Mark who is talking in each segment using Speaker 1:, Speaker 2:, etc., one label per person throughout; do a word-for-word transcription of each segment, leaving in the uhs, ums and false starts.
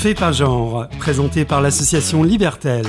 Speaker 1: Fait pas genre, présenté par l'association Libertel.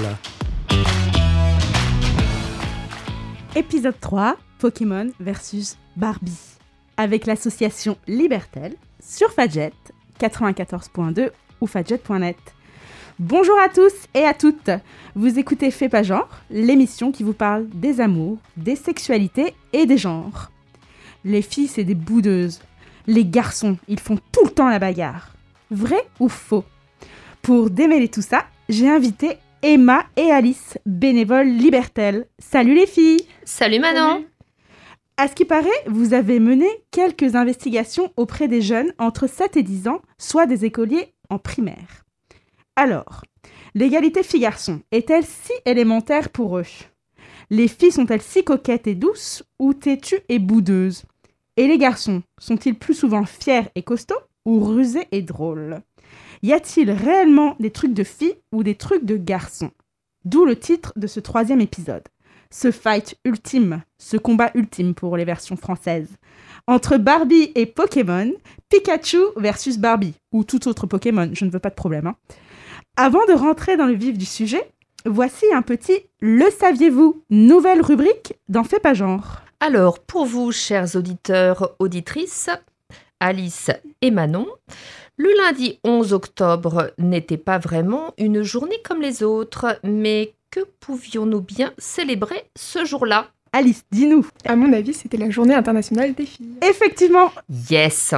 Speaker 2: Épisode trois, Pokémon versus Barbie. Avec l'association Libertel sur Fadjet, quatre-vingt-quatorze point deux ou fadjet point net. Bonjour à tous et à toutes. Vous écoutez Fait pas genre, l'émission qui vous parle des amours, des sexualités et des genres. Les filles, c'est des boudeuses. Les garçons, ils font tout le temps la bagarre. Vrai ou faux ? Pour démêler tout ça, j'ai invité Emma et Alice, bénévoles Libertel. Salut les filles !
Speaker 3: Salut Manon.
Speaker 2: À ce qui paraît, vous avez mené quelques investigations auprès des jeunes entre sept et dix ans, soit des écoliers en primaire. Alors, l'égalité filles-garçons est-elle si élémentaire pour eux ? Les filles sont-elles si coquettes et douces ou têtues et boudeuses ? Et les garçons sont-ils plus souvent fiers et costauds ou rusés et drôles ? Y a-t-il réellement des trucs de filles ou des trucs de garçons ? D'où le titre de ce troisième épisode. Ce fight ultime, ce combat ultime pour les versions françaises. Entre Barbie et Pokémon, Pikachu versus Barbie, ou tout autre Pokémon, je ne veux pas de problème. Hein. Avant de rentrer dans le vif du sujet, voici un petit « Le saviez-vous ?» nouvelle rubrique dans Fait pas genre.
Speaker 3: Alors, pour vous, chers auditeurs, auditrices, Alice et Manon, le lundi onze octobre n'était pas vraiment une journée comme les autres, mais que pouvions-nous bien célébrer ce jour-là ?
Speaker 2: Alice, dis-nous.
Speaker 4: À mon avis, c'était la journée internationale des filles.
Speaker 2: Effectivement.
Speaker 3: Yes.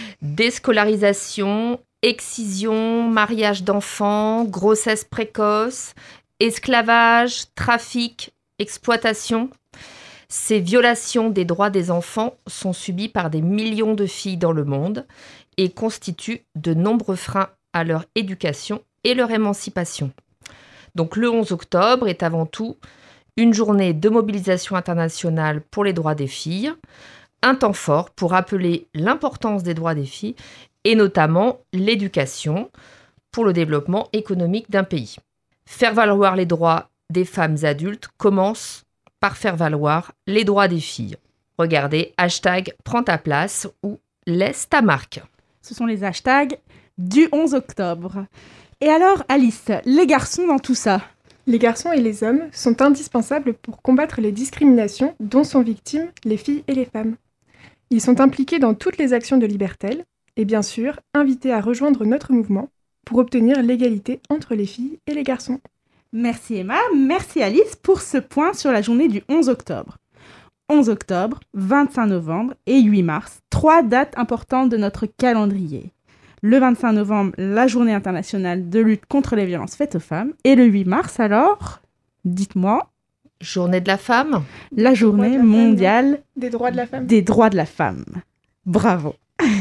Speaker 3: Déscolarisation, excision, mariage d'enfants, grossesse précoce, esclavage, trafic, exploitation. Ces violations des droits des enfants sont subies par des millions de filles dans le monde et constituent de nombreux freins à leur éducation et leur émancipation. Donc le onze octobre est avant tout une journée de mobilisation internationale pour les droits des filles, un temps fort pour rappeler l'importance des droits des filles et notamment l'éducation pour le développement économique d'un pays. Faire valoir les droits des femmes adultes commence par faire valoir les droits des filles. Regardez, hashtag prends ta place ou laisse ta marque.
Speaker 2: Ce sont les hashtags du onze octobre. Et alors, Alice, les garçons dans tout ça ?
Speaker 4: Les garçons et les hommes sont indispensables pour combattre les discriminations dont sont victimes les filles et les femmes. Ils sont impliqués dans toutes les actions de Libertel et bien sûr invités à rejoindre notre mouvement pour obtenir l'égalité entre les filles et les garçons.
Speaker 2: Merci Emma, merci Alice pour ce point sur la journée du onze octobre. onze octobre, vingt-cinq novembre et huit mars, trois dates importantes de notre calendrier. Le vingt-cinq novembre, la journée internationale de lutte contre les violences faites aux femmes. Et le huit mars, alors, dites-moi...
Speaker 3: Journée de la femme.
Speaker 2: La journée mondiale
Speaker 4: femme, des droits de la femme.
Speaker 2: Des droits de la femme. Bravo.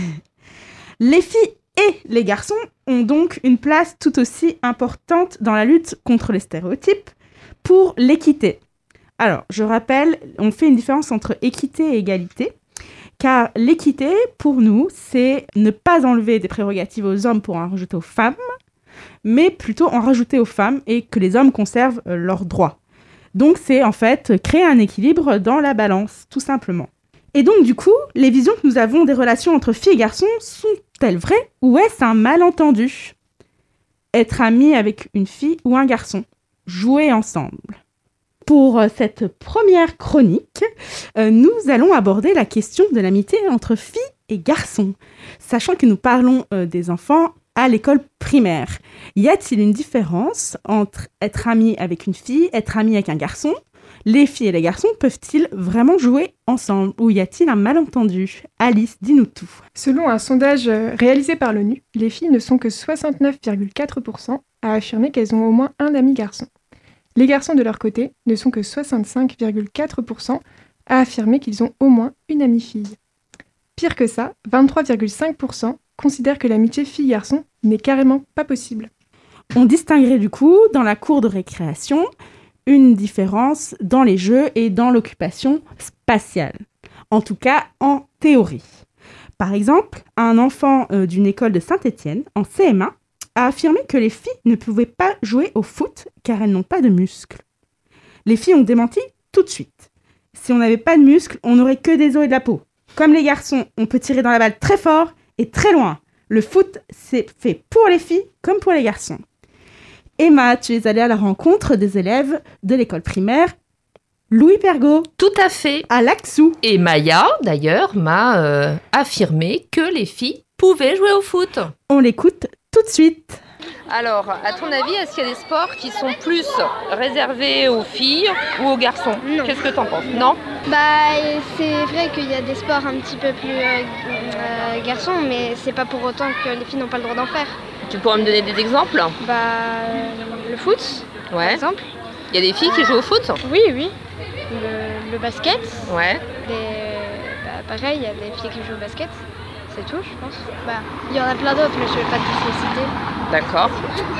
Speaker 2: Les filles et les garçons ont donc une place tout aussi importante dans la lutte contre les stéréotypes pour l'équité. Alors, je rappelle, on fait une différence entre équité et égalité. Car l'équité, pour nous, c'est ne pas enlever des prérogatives aux hommes pour en rajouter aux femmes, mais plutôt en rajouter aux femmes et que les hommes conservent euh, leurs droits. Donc c'est en fait créer un équilibre dans la balance, tout simplement. Et donc du coup, les visions que nous avons des relations entre filles et garçons sont-elles vraies ou est-ce un malentendu ? Être ami avec une fille ou un garçon, jouer ensemble. Pour cette première chronique, euh, nous allons aborder la question de l'amitié entre filles et garçons, sachant que nous parlons euh, des enfants à l'école primaire. Y a-t-il une différence entre être ami avec une fille, être ami avec un garçon ? Les filles et les garçons peuvent-ils vraiment jouer ensemble ou y a-t-il un malentendu ? Alice, dis-nous tout.
Speaker 4: Selon un sondage réalisé par l'ONU, les filles ne sont que soixante-neuf virgule quatre pour cent à affirmer qu'elles ont au moins un ami garçon. Les garçons, de leur côté, ne sont que soixante-cinq virgule quatre pour cent à affirmer qu'ils ont au moins une amie fille. Pire que ça, vingt-trois virgule cinq pour cent considèrent que l'amitié fille-garçon n'est carrément pas possible.
Speaker 2: On distinguerait du coup, dans la cour de récréation, une différence dans les jeux et dans l'occupation spatiale. En tout cas, en théorie. Par exemple, un enfant euh, d'une école de Saint-Étienne, en C M un, a affirmé que les filles ne pouvaient pas jouer au foot car elles n'ont pas de muscles. Les filles ont démenti tout de suite. Si on n'avait pas de muscles, on n'aurait que des os et de la peau. Comme les garçons, on peut tirer dans la balle très fort et très loin. Le foot, c'est fait pour les filles comme pour les garçons. Emma, tu es allée à la rencontre des élèves de l'école primaire Louis Pergaud.
Speaker 3: Tout à fait.
Speaker 2: À Laxou.
Speaker 3: Et Maya, d'ailleurs, m'a euh, affirmé que les filles pouvaient jouer au foot.
Speaker 2: On l'écoute tout de suite.
Speaker 3: Alors, à ton avis, est-ce qu'il y a des sports qui sont plus réservés aux filles ou aux garçons ?
Speaker 5: Non.
Speaker 3: Qu'est-ce que t'en penses ? Non ?
Speaker 5: Bah, c'est vrai qu'il y a des sports un petit peu plus euh, euh, garçons, mais c'est pas pour autant que les filles n'ont pas le droit d'en faire.
Speaker 3: Tu pourrais me donner des exemples ?
Speaker 5: Bah, euh, le foot, par
Speaker 3: Ouais.
Speaker 5: exemple.
Speaker 3: Il y a des filles qui jouent au foot ?
Speaker 5: Oui, oui. Le, le basket.
Speaker 3: Ouais.
Speaker 5: Les- bah, pareil, il y a des filles qui jouent au basket. C'est tout, je pense. Bah, il y en a plein d'autres, mais je vais pas tous les citer.
Speaker 3: D'accord.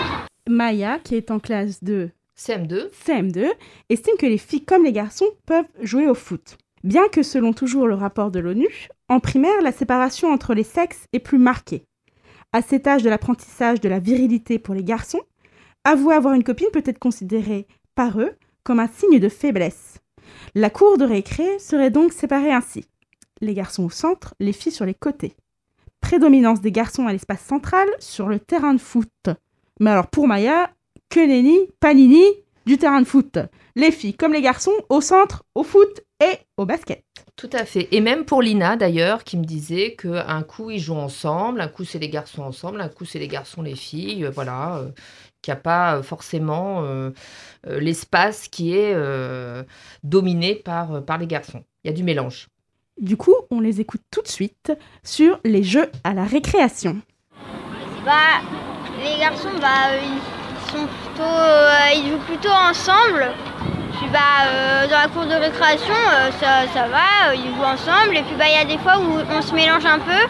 Speaker 2: Maya, qui est en classe de
Speaker 3: C M deux.
Speaker 2: C M deux, estime que les filles comme les garçons peuvent jouer au foot. Bien que selon toujours le rapport de l'ONU, en primaire, la séparation entre les sexes est plus marquée. À cet âge de l'apprentissage de la virilité pour les garçons, avouer avoir une copine peut être considéré par eux comme un signe de faiblesse. La cour de récré serait donc séparée ainsi. Les garçons au centre, les filles sur les côtés. Prédominance des garçons à l'espace central sur le terrain de foot. Mais alors pour Maya, que nenni, pas nini, du terrain de foot. Les filles comme les garçons au centre, au foot et au basket.
Speaker 3: Tout à fait. Et même pour Lina, d'ailleurs, qui me disait qu'un coup, ils jouent ensemble, un coup, c'est les garçons ensemble, un coup, c'est les garçons, les filles. euh, voilà. euh, qu'il n'y a pas euh, forcément euh, euh, l'espace qui est euh, dominé par, euh, par les garçons. Il y a du mélange.
Speaker 2: Du coup, on les écoute tout de suite sur les jeux à la récréation.
Speaker 5: Bah, les garçons, bah, euh, ils sont plutôt, euh, ils jouent plutôt ensemble. Puis bah, euh, dans la cour de récréation, euh, ça, ça va, euh, ils jouent ensemble. Et puis bah, il y a des fois où on se mélange un peu.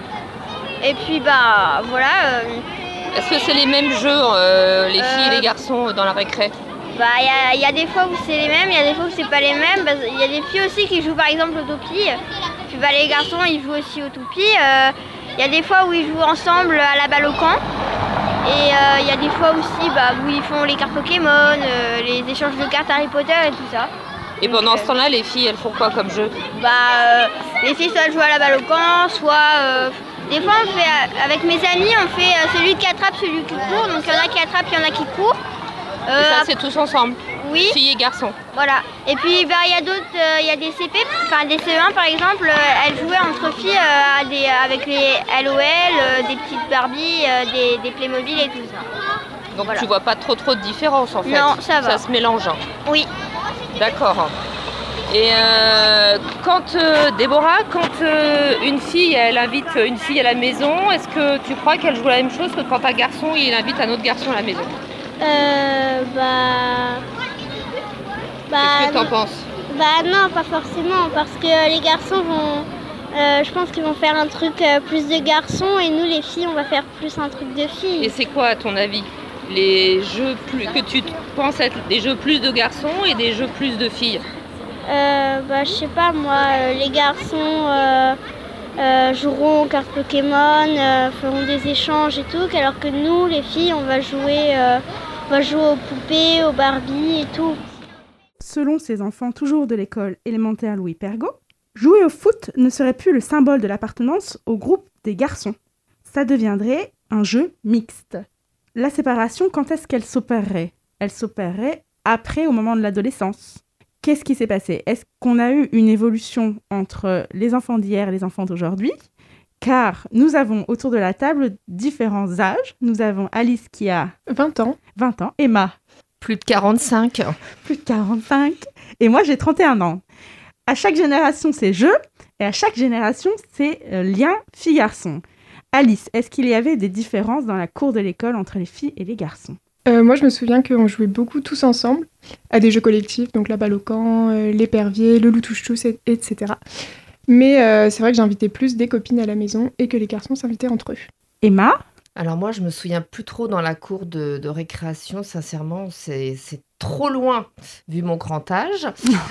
Speaker 5: Et puis bah, voilà. euh,
Speaker 3: Est-ce que c'est les mêmes jeux, euh, les filles
Speaker 5: Euh,
Speaker 3: et les garçons, dans la récré ?
Speaker 5: Bah, il y a, il y a des fois où c'est les mêmes, il y a des fois où c'est pas les mêmes. Bah, il y a des filles aussi qui jouent par exemple au toupie. Puis bah, les garçons, ils jouent aussi au toupie. Euh, Il y a des fois où ils jouent ensemble à la balle au camp. Et euh, il y a des fois aussi bah, où ils font les cartes Pokémon, euh, les échanges de cartes Harry Potter et tout ça.
Speaker 3: Et pendant
Speaker 5: Donc,
Speaker 3: ce temps-là, les filles, elles font quoi comme jeu ?
Speaker 5: Bah, euh, les filles soit elles jouent à la balle au camp, soit... euh, des fois, on fait, euh, avec mes amis, on fait euh, celui qui attrape, celui qui court. Donc il y en a qui attrapent, il y en a qui courent. Euh,
Speaker 3: Et ça, c'est tous ensemble,
Speaker 5: oui.
Speaker 3: filles et garçons.
Speaker 5: Voilà. Et puis bah, il y a d'autres, euh, il y a des C P, enfin des C E un par exemple, euh, elles jouaient entre filles euh, à des, avec les L O L, euh, des petites Barbie, euh, des, des Playmobil et tout ça.
Speaker 3: Donc
Speaker 5: Voilà.
Speaker 3: tu vois pas trop trop de différence en fait.
Speaker 5: Non, ça va.
Speaker 3: Ça se mélange.
Speaker 5: Oui.
Speaker 3: D'accord. Et euh, quand euh, Déborah, quand euh, une fille elle invite une fille à la maison, est-ce que tu crois qu'elle joue la même chose que quand un garçon il invite un autre garçon à la maison ?
Speaker 6: Euh, bah... Bah,
Speaker 3: Qu'est-ce que t'en penses ?
Speaker 6: bah non, pas forcément, parce que euh, les garçons vont... euh, je pense qu'ils vont faire un truc euh, plus de garçons et nous, les filles, on va faire plus un truc de
Speaker 3: Et
Speaker 6: filles.
Speaker 3: c'est quoi à ton avis les jeux plus, que tu penses être des jeux plus de garçons et des jeux plus de filles ?
Speaker 6: Euh, bah, je sais pas, moi, euh, les garçons euh, euh, joueront aux cartes Pokémon, euh, feront des échanges et tout, alors que nous, les filles, on va jouer, euh, on va jouer aux poupées, aux Barbie et tout.
Speaker 2: Selon ces enfants toujours de l'école élémentaire Louis Pergaud, jouer au foot ne serait plus le symbole de l'appartenance au groupe des garçons. Ça deviendrait un jeu mixte. La séparation, quand est-ce qu'elle s'opérerait ? Elle s'opérerait après, au moment de l'adolescence. Qu'est-ce qui s'est passé ? Est-ce qu'on a eu une évolution entre les enfants d'hier et les enfants d'aujourd'hui ? Car nous avons autour de la table différents âges. Nous avons Alice qui a
Speaker 4: vingt ans.
Speaker 2: vingt ans, Emma
Speaker 3: Plus de quarante-cinq.
Speaker 2: plus de quarante-cinq, et moi j'ai trente et un ans. À chaque génération, c'est jeu, et à chaque génération, c'est euh, lien filles-garçons. Alice, est-ce qu'il y avait des différences dans la cour de l'école entre les filles et les garçons ?
Speaker 4: Euh, moi, je me souviens qu'on jouait beaucoup tous ensemble à des jeux collectifs, donc la balle au camp, euh, l'épervier, le loup touche-touche, et- etc. Mais euh, c'est vrai que j'invitais plus des copines à la maison et que les garçons s'invitaient entre eux.
Speaker 2: Emma ?
Speaker 3: Alors moi, je me souviens plus trop dans la cour de, de récréation, sincèrement, c'est, c'est trop loin vu mon grand âge.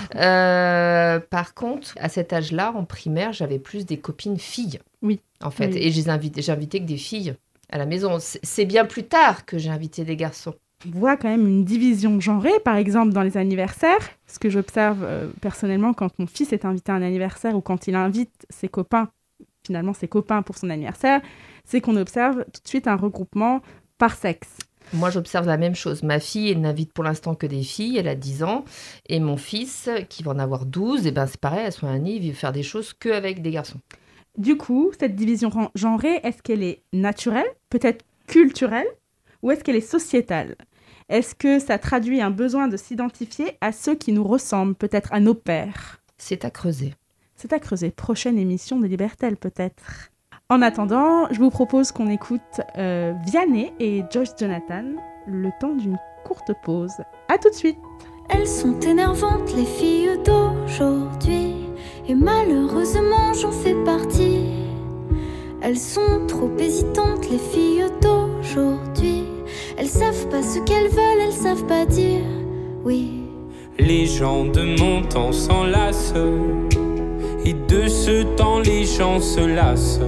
Speaker 3: Euh, par contre, à cet âge-là, en primaire, j'avais plus des copines filles.
Speaker 2: Oui.
Speaker 3: En fait,
Speaker 2: Oui.
Speaker 3: et j'ai invité, j'ai invité que des filles à la maison. C'est, c'est bien plus tard que j'ai invité des garçons.
Speaker 2: On voit quand même une division genrée, par exemple dans les anniversaires. Ce que j'observe euh, personnellement quand mon fils est invité à un anniversaire ou quand il invite ses copains finalement ses copains pour son anniversaire, c'est qu'on observe tout de suite un regroupement par sexe.
Speaker 3: Moi, j'observe la même chose. Ma fille, elle n'invite pour l'instant que des filles, elle a dix ans. Et mon fils, qui va en avoir douze, et ben c'est pareil, à son année, il veut faire des choses qu'avec des garçons.
Speaker 2: Du coup, cette division genrée, est-ce qu'elle est naturelle, peut-être culturelle, ou est-ce qu'elle est sociétale ? Est-ce que ça traduit un besoin de s'identifier à ceux qui nous ressemblent, peut-être à nos pères ?
Speaker 3: C'est à creuser.
Speaker 2: C'est à creuser. Prochaine émission de Libertel, peut-être. En attendant, je vous propose qu'on écoute euh, Vianney et Joyce Jonathan le temps d'une courte pause. À tout de suite.
Speaker 7: Elles sont énervantes, les filles d'aujourd'hui, et malheureusement j'en fais partie. Elles sont trop hésitantes, les filles d'aujourd'hui. Elles savent pas ce qu'elles veulent, elles savent pas dire oui.
Speaker 8: Les gens de mon temps s'enlacent, et de ce temps les gens se lassent.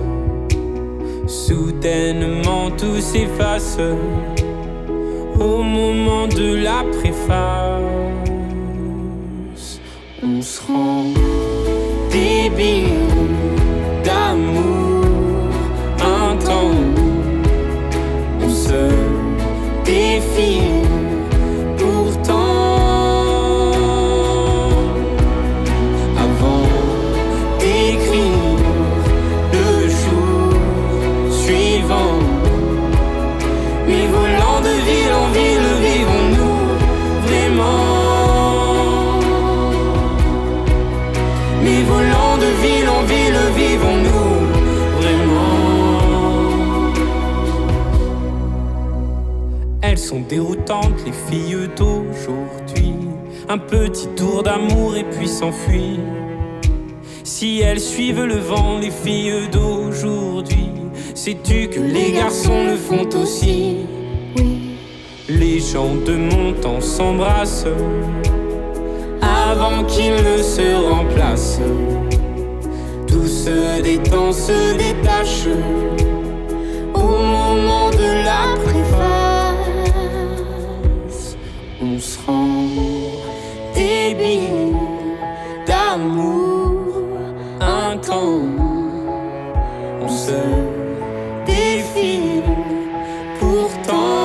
Speaker 8: Soudainement tout s'efface au moment de la préface. On se rend débile d'amour, un temps où on se défile. Pourtant, avant d'écrire le jour suivant, mais volant de ville en ville, vivons-nous vraiment? Mais volant de ville en ville, vivons-nous vraiment? Elles sont déroutantes, les filles d'aujourd'hui. Un petit tour d'amour et puis s'enfuir. Si elles suivent le vent, les filles d'aujourd'hui, sais-tu que les garçons le font aussi?
Speaker 7: Oui.
Speaker 8: Les gens de mon temps s'embrassent avant qu'ils ne se remplacent. Tout se détend, se détache au moment de la préface. On se rend débile d'amour, un temps on se défile. Pourtant,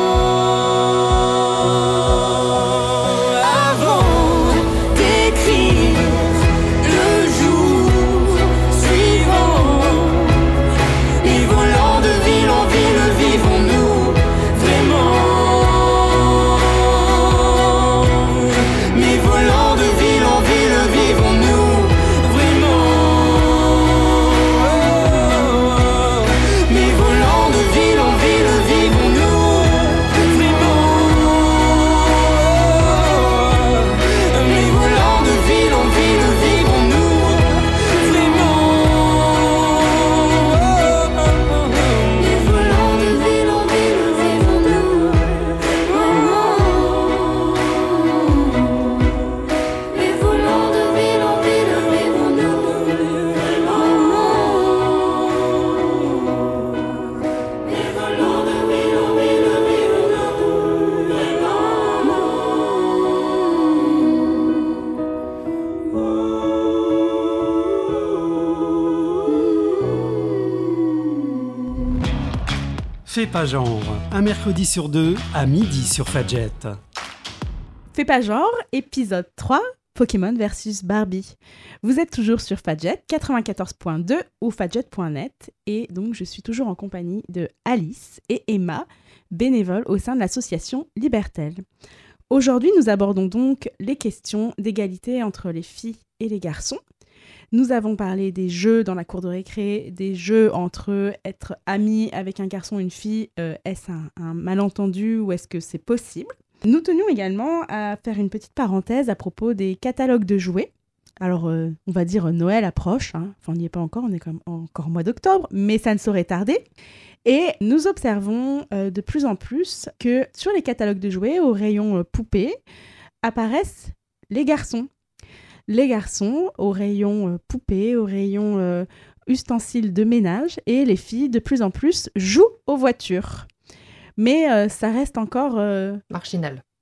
Speaker 1: Fais pas genre, un mercredi sur deux, à midi sur Fadjet.
Speaker 2: Fais pas genre, épisode trois, Pokémon versus Barbie. Vous êtes toujours sur Fadjet quatre-vingt-quatorze point deux ou fadjet point net et donc je suis toujours en compagnie de Alice et Emma, bénévoles au sein de l'association Libertel. Aujourd'hui, nous abordons donc les questions d'égalité entre les filles et les garçons. Nous avons parlé des jeux dans la cour de récré, des jeux entre être amis avec un garçon et une fille. Euh, est-ce un, un malentendu ou est-ce que c'est possible ? Nous tenions également à faire une petite parenthèse à propos des catalogues de jouets. Alors, euh, on va dire Noël approche, hein. Enfin, on n'y est pas encore, on est comme encore au mois d'octobre, mais ça ne saurait tarder. Et nous observons euh, de plus en plus que sur les catalogues de jouets, au rayon euh, poupées, apparaissent les garçons. Les garçons au rayon euh, poupées, au rayon euh, ustensiles de ménage, et les filles, de plus en plus, jouent aux voitures. Mais euh, ça reste encore... Euh,
Speaker 3: Marginal.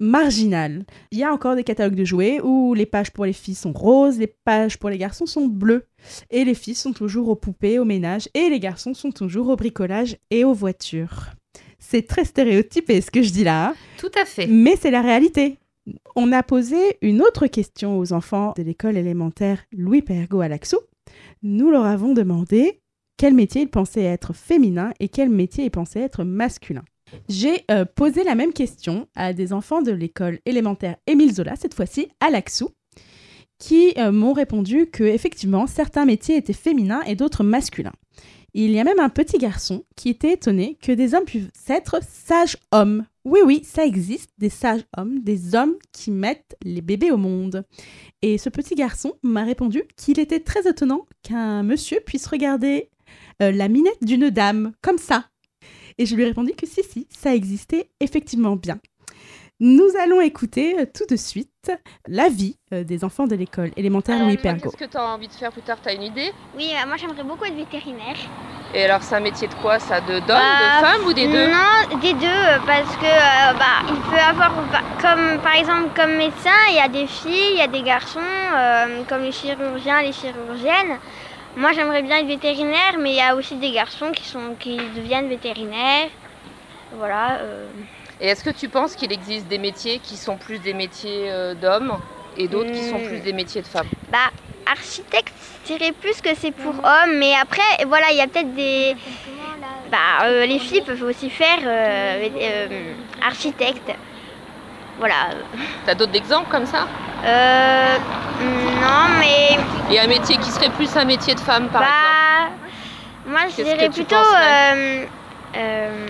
Speaker 2: marginal. Il y a encore des catalogues de jouets où les pages pour les filles sont roses, les pages pour les garçons sont bleues. Et les filles sont toujours aux poupées, au ménage, et les garçons sont toujours au bricolage et aux voitures. C'est très stéréotypé ce que je dis là. Hein.
Speaker 3: Tout à fait.
Speaker 2: Mais c'est la réalité. On a posé une autre question aux enfants de l'école élémentaire Louis Pergaud à Laxou. Nous leur avons demandé quel métier ils pensaient être féminin et quel métier ils pensaient être masculin. J'ai euh, posé la même question à des enfants de l'école élémentaire Émile Zola, cette fois-ci à Laxou, qui euh, m'ont répondu qu'effectivement, certains métiers étaient féminins et d'autres masculins. Il y a même un petit garçon qui était étonné que des hommes puissent être sages-hommes. Oui, oui, ça existe, des sages-hommes, des hommes qui mettent les bébés au monde. Et ce petit garçon m'a répondu qu'il était très étonnant qu'un monsieur puisse regarder euh, la minette d'une dame, comme ça. Et je lui ai répondu que si, si, ça existait effectivement bien. Nous allons écouter euh, tout de suite la vie euh, des enfants de l'école élémentaire Louis Pergaud.
Speaker 3: Qu'est-ce que tu as envie de faire plus tard? Tu as une idée?
Speaker 5: Oui, euh, moi j'aimerais beaucoup être vétérinaire.
Speaker 3: Et alors, c'est un métier de quoi ça? De d'homme,
Speaker 5: Bah,
Speaker 3: de femme ou des deux?
Speaker 5: Non, des deux, euh, parce que euh, bah, il peut avoir, bah, comme par exemple comme médecin, il y a des filles, il y a des garçons, euh, comme les chirurgiens, les chirurgiennes. Moi j'aimerais bien être vétérinaire, mais il y a aussi des garçons qui, sont, qui deviennent vétérinaires. Voilà. Euh...
Speaker 3: Et est-ce que tu penses qu'il existe des métiers qui sont plus des métiers euh, d'hommes et d'autres mmh. qui sont plus des métiers de femmes?
Speaker 5: Bah, architecte, je dirais plus que c'est pour hommes, mais après, voilà, il y a peut-être des... Bah, euh, les filles peuvent aussi faire euh, euh, architecte. Voilà.
Speaker 3: T'as d'autres exemples comme ça?
Speaker 5: Euh... Non, mais...
Speaker 3: Il y a un métier qui serait plus un métier de femme, par
Speaker 5: bah,
Speaker 3: exemple?
Speaker 5: Moi, je
Speaker 3: Qu'est-ce
Speaker 5: dirais
Speaker 3: que tu
Speaker 5: plutôt... Euh, euh,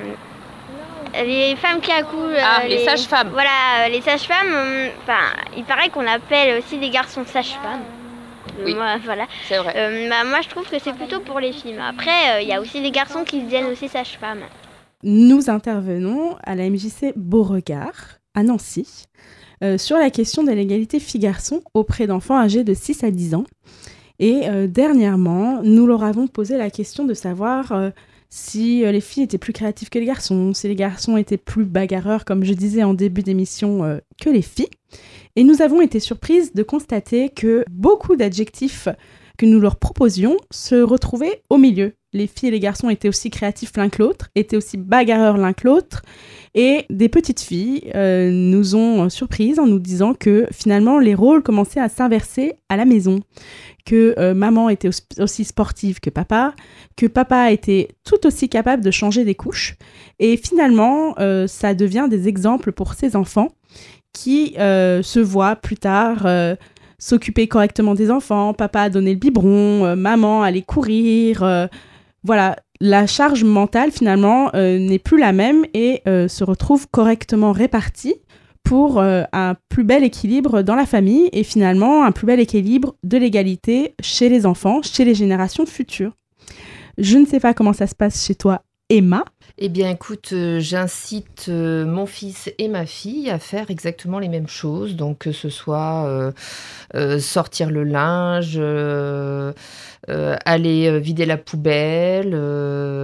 Speaker 5: les femmes qui accouchent.
Speaker 3: Ah,
Speaker 5: euh,
Speaker 3: les, les sages-femmes.
Speaker 5: Voilà, les sages-femmes, enfin, euh, il paraît qu'on appelle aussi des garçons sages-femmes.
Speaker 3: Oui,
Speaker 5: moi, voilà.
Speaker 3: C'est vrai.
Speaker 5: Euh, bah, moi, je trouve que c'est plutôt pour les filles. Mais après, il euh, y a aussi des garçons qui deviennent aussi sages-femmes.
Speaker 2: Nous intervenons à la M J C Beauregard, à Nancy, euh, sur la question de l'égalité filles-garçons auprès d'enfants âgés de six à dix ans. Et euh, dernièrement, nous leur avons posé la question de savoir euh, si euh, les filles étaient plus créatives que les garçons, si les garçons étaient plus bagarreurs, comme je disais en début d'émission, euh, que les filles. Et nous avons été surprises de constater que beaucoup d'adjectifs que nous leur proposions se retrouvaient au milieu. Les filles et les garçons étaient aussi créatifs l'un que l'autre, étaient aussi bagarreurs l'un que l'autre. Et des petites filles euh, nous ont surprises en nous disant que finalement les rôles commençaient à s'inverser à la maison. Que euh, maman était aussi sportive que papa, que papa était tout aussi capable de changer des couches. Et finalement, euh, ça devient des exemples pour ces enfants qui euh, se voient plus tard euh, s'occuper correctement des enfants. Papa a donné le biberon, euh, maman allait courir. Euh, voilà, la charge mentale finalement euh, n'est plus la même et euh, se retrouve correctement répartie pour euh, un plus bel équilibre dans la famille et finalement un plus bel équilibre de l'égalité chez les enfants, chez les générations futures. Je ne sais pas comment ça se passe chez toi, Emma.
Speaker 3: Eh bien, écoute, euh, j'incite euh, mon fils et ma fille à faire exactement les mêmes choses. Donc, que ce soit euh, euh, sortir le linge, euh, euh, aller vider la poubelle, euh,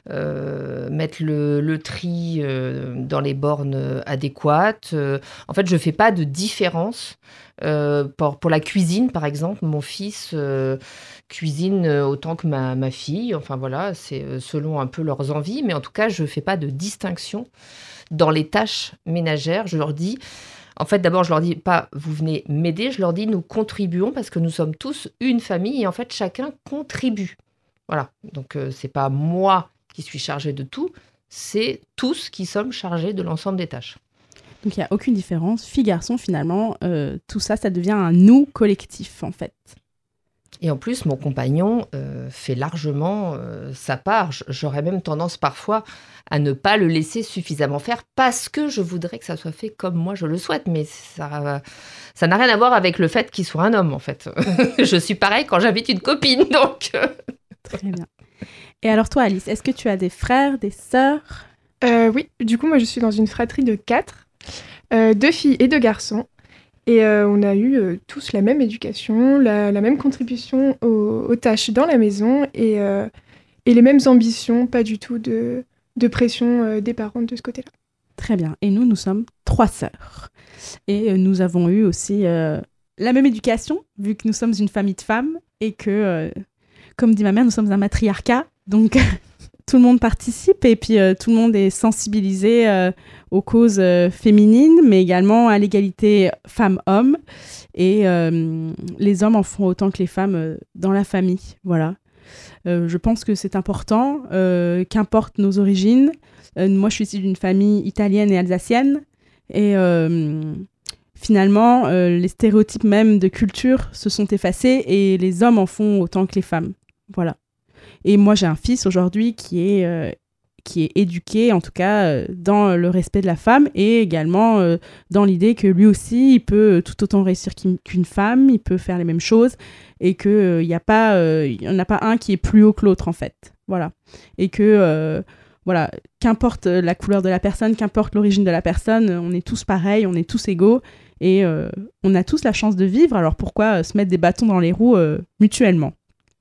Speaker 3: euh, mettre le, le tri euh, dans les bornes adéquates. Euh, en fait, je ne fais pas de différence. Euh, pour, pour la cuisine, par exemple, mon fils euh, cuisine autant que ma, ma fille. Enfin, voilà, c'est selon un peu leurs envies. Mais en tout cas, je ne fais pas de distinction dans les tâches ménagères. Je leur dis... En fait, d'abord, je leur dis pas « vous venez m'aider », je leur dis « nous contribuons » parce que nous sommes tous une famille et en fait, chacun contribue. Voilà, donc euh, c'est pas moi qui suis chargée de tout, c'est tous qui sommes chargés de l'ensemble des tâches.
Speaker 2: Donc, il n'y a aucune différence. Filles-garçons, finalement, euh, tout ça, ça devient un « nous » collectif, en fait.
Speaker 3: Et en plus, mon compagnon euh, fait largement euh, sa part. J'aurais même tendance parfois à ne pas le laisser suffisamment faire parce que je voudrais que ça soit fait comme moi je le souhaite. Mais ça, ça n'a rien à voir avec le fait qu'il soit un homme, en fait. Je suis pareil quand j'invite une copine, donc...
Speaker 2: Très bien. Et alors toi, Alice, est-ce que tu as des frères, des sœurs ?
Speaker 4: euh, Oui, du coup, moi, je suis dans une fratrie de quatre, euh, deux filles et deux garçons. Et euh, on a eu euh, tous la même éducation, la, la même contribution aux, aux tâches dans la maison et, euh, et les mêmes ambitions, pas du tout de, de pression euh, des parents de ce côté-là.
Speaker 2: Très bien. Et nous, nous sommes trois sœurs. Et euh, nous avons eu aussi euh, la même éducation, vu que nous sommes une famille de femmes et que, euh, comme dit ma mère, nous sommes un matriarcat. Donc, tout le monde participe et puis euh, tout le monde est sensibilisé euh, aux causes euh, féminines, mais également à l'égalité femmes-hommes. Et euh, les hommes en font autant que les femmes euh, dans la famille. Voilà. Euh, je pense que c'est important, euh, qu'importe nos origines. Euh, moi, je suis issue d'une famille italienne et alsacienne. Et euh, finalement, euh, les stéréotypes même de culture se sont effacés et les hommes en font autant que les femmes. Voilà. Et moi, j'ai un fils aujourd'hui qui est, euh, qui est éduqué, en tout cas, euh, dans le respect de la femme et également euh, dans l'idée que lui aussi, il peut tout autant réussir qu'une femme, il peut faire les mêmes choses et qu'il euh, n'y a pas, euh, il y en a pas un qui est plus haut que l'autre, en fait. Voilà. Et que, euh, voilà, qu'importe la couleur de la personne, qu'importe l'origine de la personne, on est tous pareils, on est tous égaux et euh, on a tous la chance de vivre, alors pourquoi euh, se mettre des bâtons dans les roues euh, mutuellement ?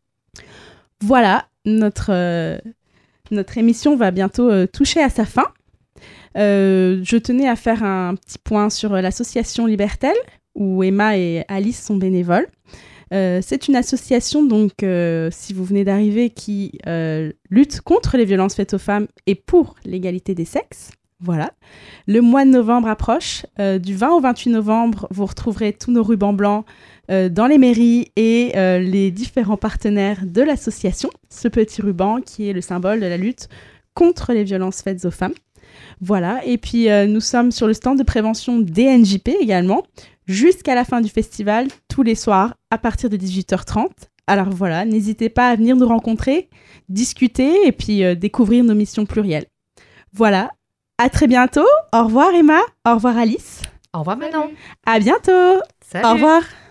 Speaker 2: Voilà, notre, euh, notre émission va bientôt euh, toucher à sa fin. Euh, je tenais à faire un petit point sur euh, l'association Libertel, où Emma et Alice sont bénévoles. Euh, c'est une association, donc, euh, si vous venez d'arriver, qui euh, lutte contre les violences faites aux femmes et pour l'égalité des sexes. Voilà. Le mois de novembre approche. Euh, du vingt au vingt-huit novembre, vous retrouverez tous nos rubans blancs euh, dans les mairies et euh, les différents partenaires de l'association. Ce petit ruban qui est le symbole de la lutte contre les violences faites aux femmes. Voilà. Et puis, euh, nous sommes sur le stand de prévention D N J P également, jusqu'à la fin du festival, tous les soirs, à partir de dix-huit heures trente. Alors voilà, n'hésitez pas à venir nous rencontrer, discuter et puis euh, découvrir nos missions plurielles. Voilà. À très bientôt. Au revoir Emma. Au revoir Alice.
Speaker 3: Au revoir Manon.
Speaker 2: À bientôt.
Speaker 3: Salut.
Speaker 2: Au revoir.